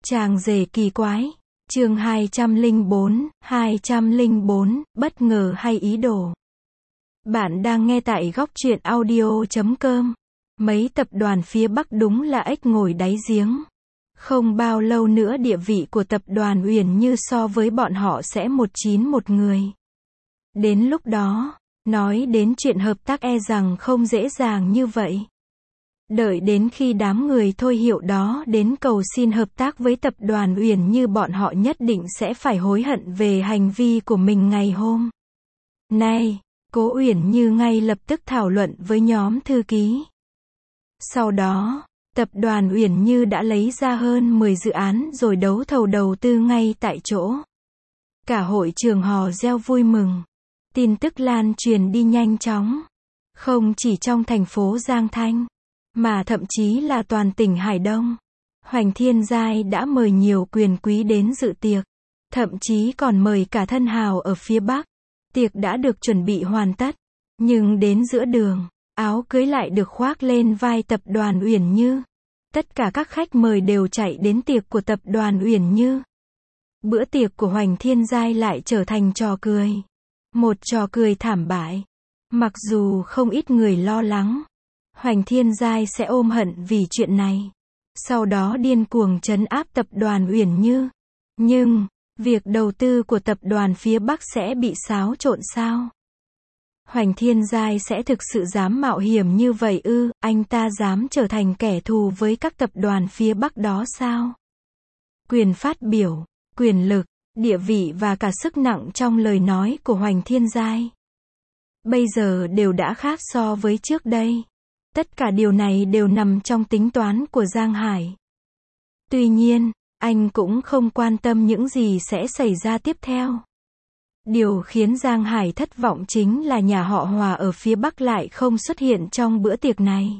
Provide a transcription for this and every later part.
Chàng rể kỳ quái. Chương 204, bất ngờ hay ý đồ. Bạn đang nghe tại góc truyện audio.com. Mấy tập đoàn phía Bắc đúng là ếch ngồi đáy giếng. Không bao lâu nữa địa vị của tập đoàn Uyển Như so với bọn họ sẽ một chín một người. Đến lúc đó, nói đến chuyện hợp tác e rằng không dễ dàng như vậy. Đợi đến khi đám người Thôi Hiệu đó đến cầu xin hợp tác với tập đoàn Uyển Như, bọn họ nhất định sẽ phải hối hận về hành vi của mình ngày hôm nay. Cố Uyển Như ngay lập tức thảo luận với nhóm thư ký. Sau đó, tập đoàn Uyển Như đã lấy ra hơn 10 dự án rồi đấu thầu đầu tư ngay tại chỗ. Cả hội trường hò reo vui mừng. Tin tức lan truyền đi nhanh chóng. Không chỉ trong thành phố Giang Thanh, mà thậm chí là toàn tỉnh Hải Đông. Hoành Thiên Giai đã mời nhiều quyền quý đến dự tiệc. Thậm chí còn mời cả thân hào ở phía Bắc. Tiệc đã được chuẩn bị hoàn tất. Nhưng đến giữa đường, áo cưới lại được khoác lên vai tập đoàn Uyển Như. Tất cả các khách mời đều chạy đến tiệc của tập đoàn Uyển Như. Bữa tiệc của Hoành Thiên Giai lại trở thành trò cười. Một trò cười thảm bại. Mặc dù không ít người lo lắng Hoành Thiên Giai sẽ ôm hận vì chuyện này, sau đó điên cuồng trấn áp tập đoàn Uyển Như. Nhưng, việc đầu tư của tập đoàn phía Bắc sẽ bị xáo trộn sao? Hoành Thiên Giai sẽ thực sự dám mạo hiểm như vậy ư? Anh ta dám trở thành kẻ thù với các tập đoàn phía Bắc đó sao? Quyền phát biểu, quyền lực, địa vị và cả sức nặng trong lời nói của Hoành Thiên Giai bây giờ đều đã khác so với trước đây. Tất cả điều này đều nằm trong tính toán của Giang Hải. Tuy nhiên, anh cũng không quan tâm những gì sẽ xảy ra tiếp theo. Điều khiến Giang Hải thất vọng chính là nhà họ Hòa ở phía Bắc lại không xuất hiện trong bữa tiệc này.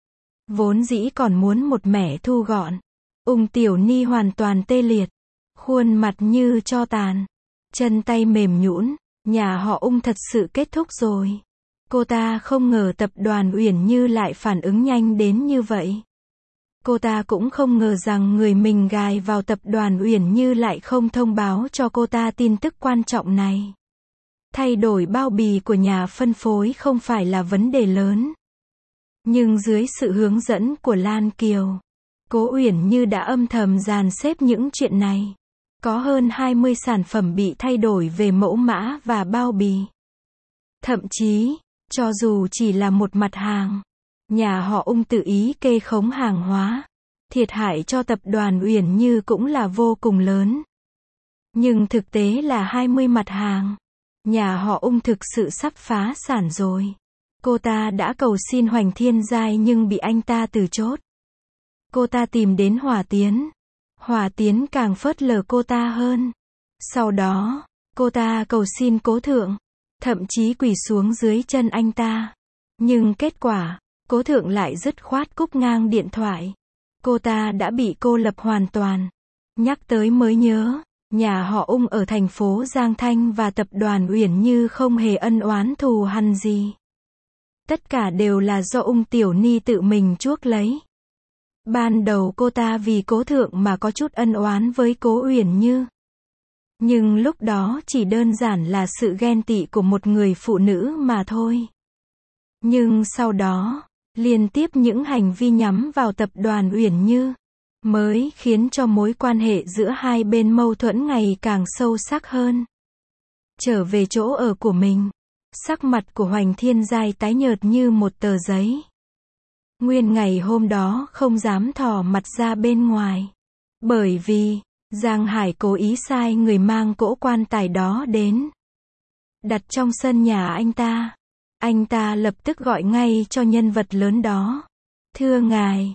Vốn dĩ còn muốn một mẻ thu gọn. Ung Tiểu Ni hoàn toàn tê liệt. Khuôn mặt như tro tàn. Chân tay mềm nhũn. Nhà họ Ung thật sự kết thúc rồi. Cô ta không ngờ tập đoàn Uyển Như lại phản ứng nhanh đến như vậy. Cô ta cũng không ngờ rằng người mình gài vào tập đoàn Uyển Như lại không thông báo cho cô ta tin tức quan trọng này. Thay đổi bao bì của nhà phân phối không phải là vấn đề lớn. Nhưng dưới sự hướng dẫn của Lan Kiều, Cố Uyển Như đã âm thầm dàn xếp những chuyện này. Có hơn 20 sản phẩm bị thay đổi về mẫu mã và bao bì. Thậm chí, cho dù chỉ là một mặt hàng, nhà họ Ung tự ý kê khống hàng hóa, thiệt hại cho tập đoàn Uyển Như cũng là vô cùng lớn. Nhưng thực tế là 20 mặt hàng. Nhà họ Ung thực sự sắp phá sản rồi. Cô ta đã cầu xin Hoành Thiên Giai nhưng bị anh ta từ chối. Cô ta tìm đến Hòa Tiến. Hòa Tiến càng phớt lờ cô ta hơn. Sau đó, cô ta cầu xin Cố Thượng, thậm chí quỳ xuống dưới chân anh ta. Nhưng kết quả, Cố Thượng lại dứt khoát cúp ngang điện thoại. Cô ta đã bị cô lập hoàn toàn. Nhắc tới mới nhớ, nhà họ Ung ở thành phố Giang Thanh và tập đoàn Uyển Như không hề ân oán thù hằn gì. Tất cả đều là do Ung Tiểu Ni tự mình chuốc lấy. Ban đầu cô ta vì Cố Thượng mà có chút ân oán với Cố Uyển Như. Nhưng lúc đó chỉ đơn giản là sự ghen tị của một người phụ nữ mà thôi. Nhưng sau đó, liên tiếp những hành vi nhắm vào tập đoàn Uyển Như, mới khiến cho mối quan hệ giữa hai bên mâu thuẫn ngày càng sâu sắc hơn. Trở về chỗ ở của mình, sắc mặt của Hoành Thiên Giai tái nhợt như một tờ giấy. Nguyên ngày hôm đó không dám thò mặt ra bên ngoài. Bởi vì, Giang Hải cố ý sai người mang cỗ quan tài đó đến. Đặt trong sân nhà anh ta. Anh ta lập tức gọi ngay cho nhân vật lớn đó. Thưa ngài,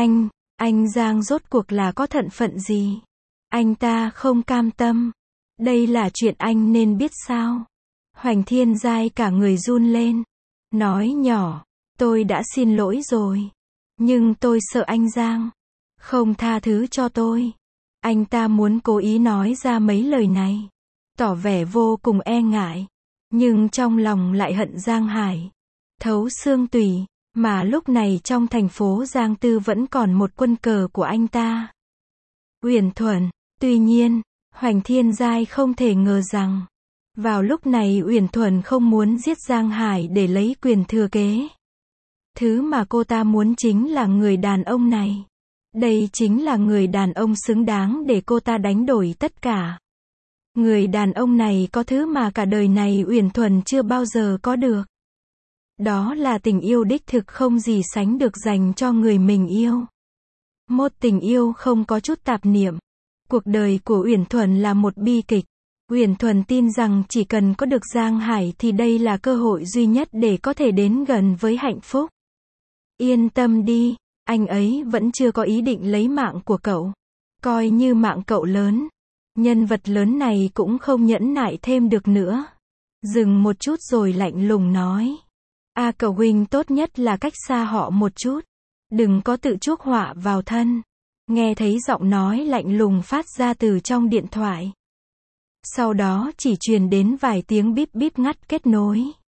anh Giang rốt cuộc là có thân phận gì? Anh ta không cam tâm. Đây là chuyện anh nên biết sao? Hoành Thiên Giai cả người run lên. Nói nhỏ. Tôi đã xin lỗi rồi. Nhưng tôi sợ anh Giang không tha thứ cho tôi. Anh ta muốn cố ý nói ra mấy lời này, tỏ vẻ vô cùng e ngại. Nhưng trong lòng lại hận Giang Hải thấu xương tủy. Mà lúc này trong thành phố Giang Tư vẫn còn một quân cờ của anh ta. Uyển Thuần. Tuy nhiên, Hoành Thiên Giai không thể ngờ rằng, vào lúc này Uyển Thuần không muốn giết Giang Hải để lấy quyền thừa kế. Thứ mà cô ta muốn chính là người đàn ông này. Đây chính là người đàn ông xứng đáng để cô ta đánh đổi tất cả. Người đàn ông này có thứ mà cả đời này Uyển Thuần chưa bao giờ có được. Đó là tình yêu đích thực không gì sánh được dành cho người mình yêu. Một tình yêu không có chút tạp niệm. Cuộc đời của Uyển Thuần là một bi kịch. Uyển Thuần tin rằng chỉ cần có được Giang Hải thì đây là cơ hội duy nhất để có thể đến gần với hạnh phúc. Yên tâm đi, anh ấy vẫn chưa có ý định lấy mạng của cậu. Coi như mạng cậu lớn. Nhân vật lớn này cũng không nhẫn nại thêm được nữa. Dừng một chút rồi lạnh lùng nói. Cậu huynh tốt nhất là cách xa họ một chút. Đừng có tự chuốc họa vào thân. Nghe thấy giọng nói lạnh lùng phát ra từ trong điện thoại. Sau đó chỉ truyền đến vài tiếng bíp bíp ngắt kết nối.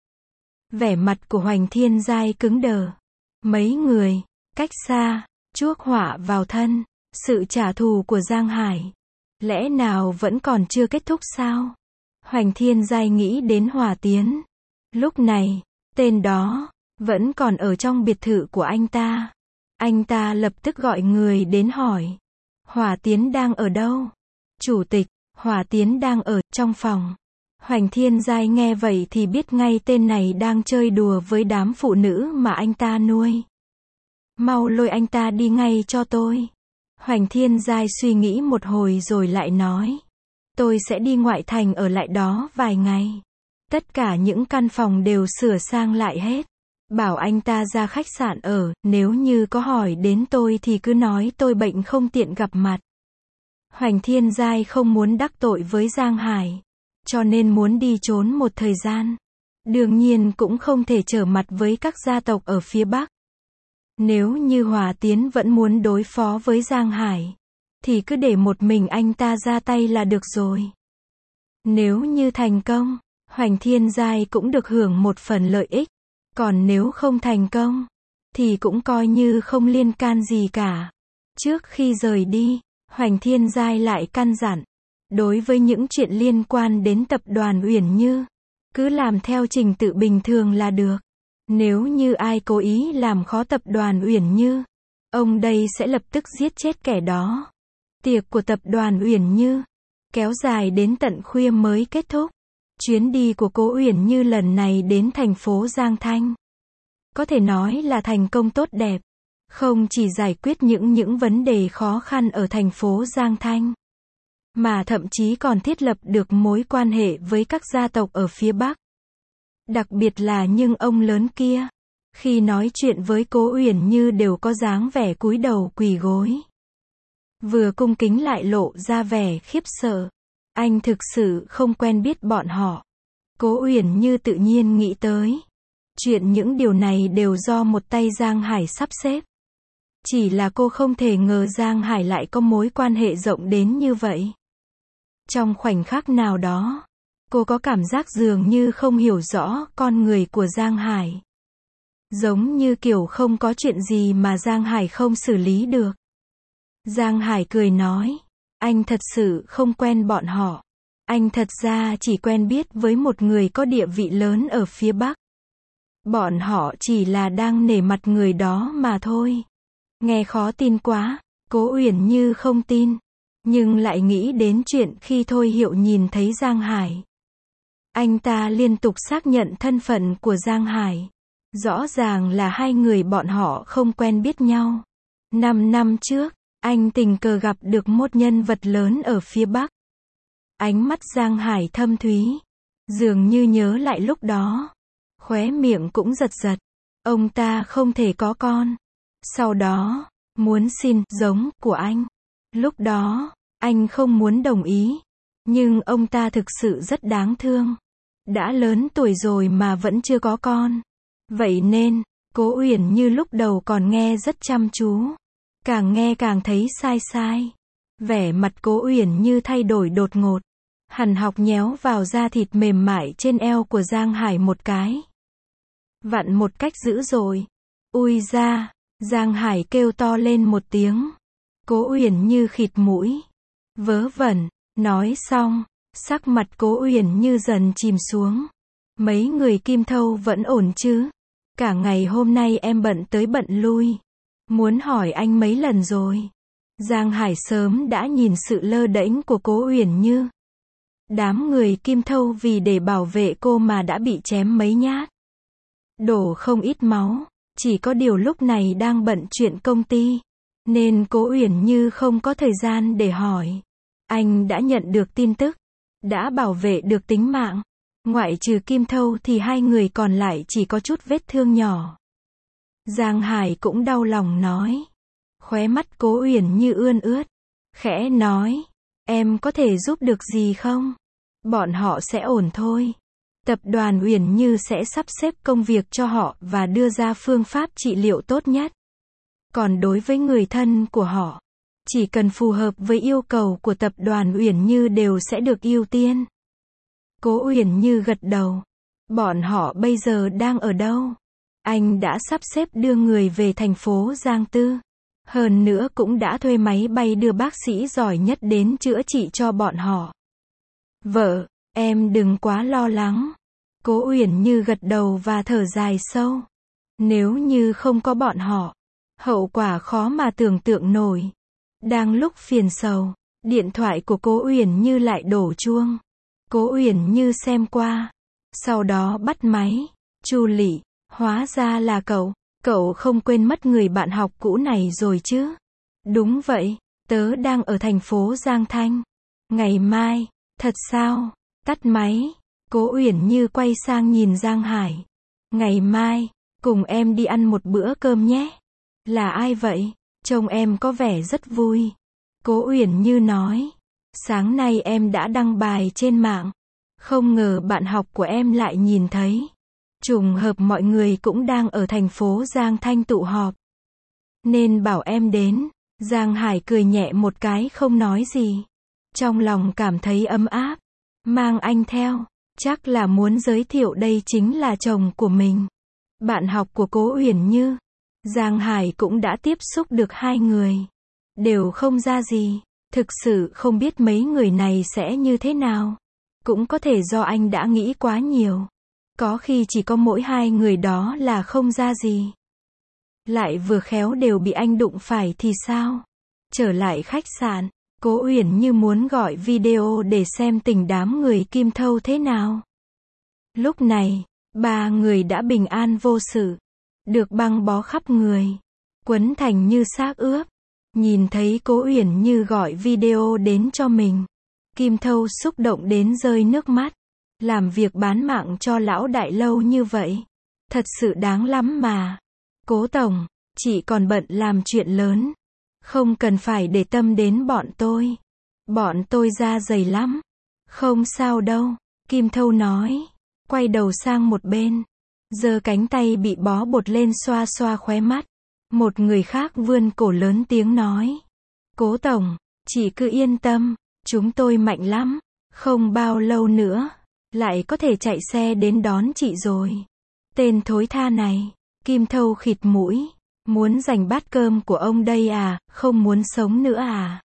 Vẻ mặt của Hoành Thiên Giai cứng đờ. Mấy người, cách xa, chuốc họa vào thân, sự trả thù của Giang Hải. Lẽ nào vẫn còn chưa kết thúc sao? Hoành Thiên Giai nghĩ đến Hòa Tiến. Lúc này, tên đó, vẫn còn ở trong biệt thự của anh ta. Anh ta lập tức gọi người đến hỏi. Hòa Tiến đang ở đâu? Chủ tịch, Hòa Tiến đang ở trong phòng. Hoành Thiên Giai nghe vậy thì biết ngay tên này đang chơi đùa với đám phụ nữ mà anh ta nuôi. Mau lôi anh ta đi ngay cho tôi. Hoành Thiên Giai suy nghĩ một hồi rồi lại nói. Tôi sẽ đi ngoại thành ở lại đó vài ngày. Tất cả những căn phòng đều sửa sang lại hết. Bảo anh ta ra khách sạn ở, nếu như có hỏi đến tôi thì cứ nói tôi bệnh không tiện gặp mặt. Hoành Thiên Giai không muốn đắc tội với Giang Hải, cho nên muốn đi trốn một thời gian. Đương nhiên cũng không thể trở mặt với các gia tộc ở phía Bắc. Nếu như Hòa Tiến vẫn muốn đối phó với Giang Hải, thì cứ để một mình anh ta ra tay là được rồi. Nếu như thành công, Hoành Thiên Giai cũng được hưởng một phần lợi ích. Còn nếu không thành công, thì cũng coi như không liên can gì cả. Trước khi rời đi, Hoành Thiên Giai lại căn dặn. Đối với những chuyện liên quan đến tập đoàn Uyển Như, cứ làm theo trình tự bình thường là được. Nếu như ai cố ý làm khó tập đoàn Uyển Như, ông đây sẽ lập tức giết chết kẻ đó. Tiệc của tập đoàn Uyển Như kéo dài đến tận khuya mới kết thúc. Chuyến đi của cố Uyển Như lần này đến thành phố Giang Thanh, có thể nói là thành công tốt đẹp. Không chỉ giải quyết những vấn đề khó khăn ở thành phố Giang Thanh, mà thậm chí còn thiết lập được mối quan hệ với các gia tộc ở phía Bắc. Đặc biệt là những ông lớn kia, khi nói chuyện với cố Uyển Như đều có dáng vẻ cúi đầu quỳ gối. Vừa cung kính lại lộ ra vẻ khiếp sợ. Anh thực sự không quen biết bọn họ. Cố Uyển Như tự nhiên nghĩ tới. Chuyện những điều này đều do một tay Giang Hải sắp xếp. Chỉ là cô không thể ngờ Giang Hải lại có mối quan hệ rộng đến như vậy. Trong khoảnh khắc nào đó, cô có cảm giác dường như không hiểu rõ con người của Giang Hải. Giống như kiểu không có chuyện gì mà Giang Hải không xử lý được. Giang Hải cười nói. Anh thật sự không quen bọn họ. Anh thật ra chỉ quen biết với một người có địa vị lớn ở phía Bắc. Bọn họ chỉ là đang nể mặt người đó mà thôi. Nghe khó tin quá, cố Uyển Như không tin. Nhưng lại nghĩ đến chuyện khi Thôi Hiệu nhìn thấy Giang Hải. Anh ta liên tục xác nhận thân phận của Giang Hải. Rõ ràng là hai người bọn họ không quen biết nhau. 5 năm trước, anh tình cờ gặp được một nhân vật lớn ở phía Bắc. Ánh mắt Giang Hải thâm thúy, dường như nhớ lại lúc đó. Khóe miệng cũng giật giật. Ông ta không thể có con. Sau đó, muốn xin giống của anh. Lúc đó, anh không muốn đồng ý. Nhưng ông ta thực sự rất đáng thương. Đã lớn tuổi rồi mà vẫn chưa có con. Vậy nên, cố Uyển Như lúc đầu còn nghe rất chăm chú. Càng nghe càng thấy sai sai. Vẻ mặt cố Uyển Như thay đổi đột ngột. Hằn học nhéo vào da thịt mềm mại trên eo của Giang Hải một cái. Vặn một cách dữ dội. Ui da, Giang Hải kêu to lên một tiếng. Cố Uyển Như khịt mũi. Vớ vẩn. Nói xong, sắc mặt Cố Uyển Như dần chìm xuống. Mấy người Kim Thâu vẫn ổn chứ? Cả ngày hôm nay em bận tới bận lui. Muốn hỏi anh mấy lần rồi. Giang Hải sớm đã nhìn sự lơ đễnh của Cố Uyển Như. Đám người Kim Thâu vì để bảo vệ cô mà đã bị chém mấy nhát. Đổ không ít máu. Chỉ có điều lúc này đang bận chuyện công ty. Nên Cố Uyển Như không có thời gian để hỏi. Anh đã nhận được tin tức. Đã bảo vệ được tính mạng. Ngoại trừ Kim Thâu thì hai người còn lại chỉ có chút vết thương nhỏ. Giang Hải cũng đau lòng nói. Khóe mắt Cố Uyển Như ươn ướt. Khẽ nói. Em có thể giúp được gì không? Bọn họ sẽ ổn thôi. Tập đoàn Uyển Như sẽ sắp xếp công việc cho họ và đưa ra phương pháp trị liệu tốt nhất. Còn đối với người thân của họ, chỉ cần phù hợp với yêu cầu của tập đoàn Uyển Như đều sẽ được ưu tiên. Cố Uyển Như gật đầu. Bọn họ bây giờ đang ở đâu? Anh đã sắp xếp đưa người về thành phố Giang Tư. Hơn nữa cũng đã thuê máy bay đưa bác sĩ giỏi nhất đến chữa trị cho bọn họ. Vợ, em đừng quá lo lắng. Cố Uyển Như gật đầu và thở dài sâu. Nếu như không có bọn họ, hậu quả khó mà tưởng tượng nổi. Đang lúc phiền sầu, điện thoại của Cố Uyển Như lại đổ chuông. Cố Uyển Như xem qua, sau đó bắt máy. Chu Lị, hóa ra là cậu. Cậu không quên mất người bạn học cũ này rồi chứ? Đúng vậy, tớ đang ở thành phố Giang Thanh. Ngày mai, thật sao? Tắt máy. Cố Uyển Như quay sang nhìn Giang Hải. Ngày mai, cùng em đi ăn một bữa cơm nhé. Là ai vậy? Trông em có vẻ rất vui. Cố Uyển Như nói. Sáng nay em đã đăng bài trên mạng. Không ngờ bạn học của em lại nhìn thấy. Trùng hợp mọi người cũng đang ở thành phố Giang Thanh tụ họp. Nên bảo em đến. Giang Hải cười nhẹ một cái không nói gì. Trong lòng cảm thấy ấm áp. Mang anh theo. Chắc là muốn giới thiệu đây chính là chồng của mình. Bạn học của Cố Uyển Như. Giang Hải cũng đã tiếp xúc được hai người. Đều không ra gì. Thực sự không biết mấy người này sẽ như thế nào. Cũng có thể do anh đã nghĩ quá nhiều. Có khi chỉ có mỗi hai người đó là không ra gì. Lại vừa khéo đều bị anh đụng phải thì sao? Trở lại khách sạn, Cố Uyển Như muốn gọi video để xem tình đám người Kim Thâu thế nào. Lúc này, ba người đã bình an vô sự. Được băng bó khắp người. Quấn thành như xác ướp. Nhìn thấy Cố Uyển Như gọi video đến cho mình. Kim Thâu xúc động đến rơi nước mắt. Làm việc bán mạng cho lão đại lâu như vậy. Thật sự đáng lắm mà. Cố tổng, chị còn bận làm chuyện lớn. Không cần phải để tâm đến bọn tôi. Bọn tôi da dày lắm. Không sao đâu, Kim Thâu nói. Quay đầu sang một bên. Giơ cánh tay bị bó bột lên xoa xoa khóe mắt. Một người khác vươn cổ lớn tiếng nói. Cố tổng, chị cứ yên tâm. Chúng tôi mạnh lắm. Không bao lâu nữa. Lại có thể chạy xe đến đón chị rồi. Tên thối tha này. Kim Thâu khịt mũi. Muốn giành bát cơm của ông đây à, không muốn sống nữa à?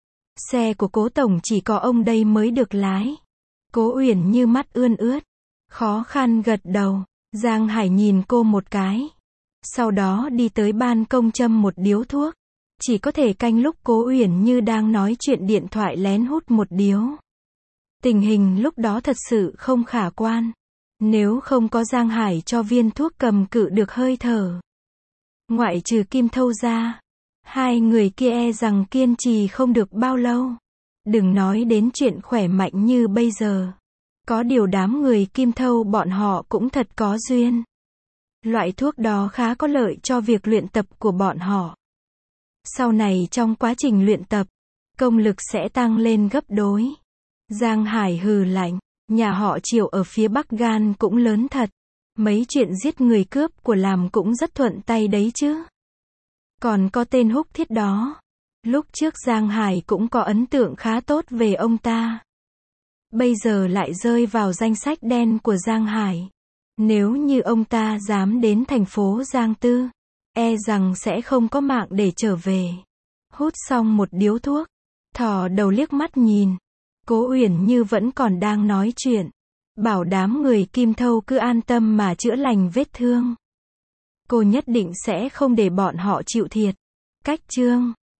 Xe của Cố tổng chỉ có ông đây mới được lái. Cố Uyển Như mắt ươn ướt. Khó khăn gật đầu. Giang Hải nhìn cô một cái. Sau đó đi tới ban công châm một điếu thuốc. Chỉ có thể canh lúc Cố Uyển Như đang nói chuyện điện thoại lén hút một điếu. Tình hình lúc đó thật sự không khả quan. Nếu không có Giang Hải cho viên thuốc cầm cự được hơi thở. Ngoại trừ Kim Thâu ra. Hai người kia e rằng kiên trì không được bao lâu. Đừng nói đến chuyện khỏe mạnh như bây giờ. Có điều đám người Kim Thâu bọn họ cũng thật có duyên. Loại thuốc đó khá có lợi cho việc luyện tập của bọn họ. Sau này trong quá trình luyện tập, công lực sẽ tăng lên gấp đôi. Giang Hải hừ lạnh, nhà họ Triệu ở phía Bắc gan cũng lớn thật. Mấy chuyện giết người cướp của làm cũng rất thuận tay đấy chứ. Còn có tên Húc Thiết đó. Lúc trước Giang Hải cũng có ấn tượng khá tốt về ông ta. Bây giờ lại rơi vào danh sách đen của Giang Hải. Nếu như ông ta dám đến thành phố Giang Tư, e rằng sẽ không có mạng để trở về. Hút xong một điếu thuốc, thò đầu liếc mắt nhìn. Cố Uyển Như vẫn còn đang nói chuyện. Bảo đám người Kim Thâu cứ an tâm mà chữa lành vết thương. Cô nhất định sẽ không để bọn họ chịu thiệt. Cách chương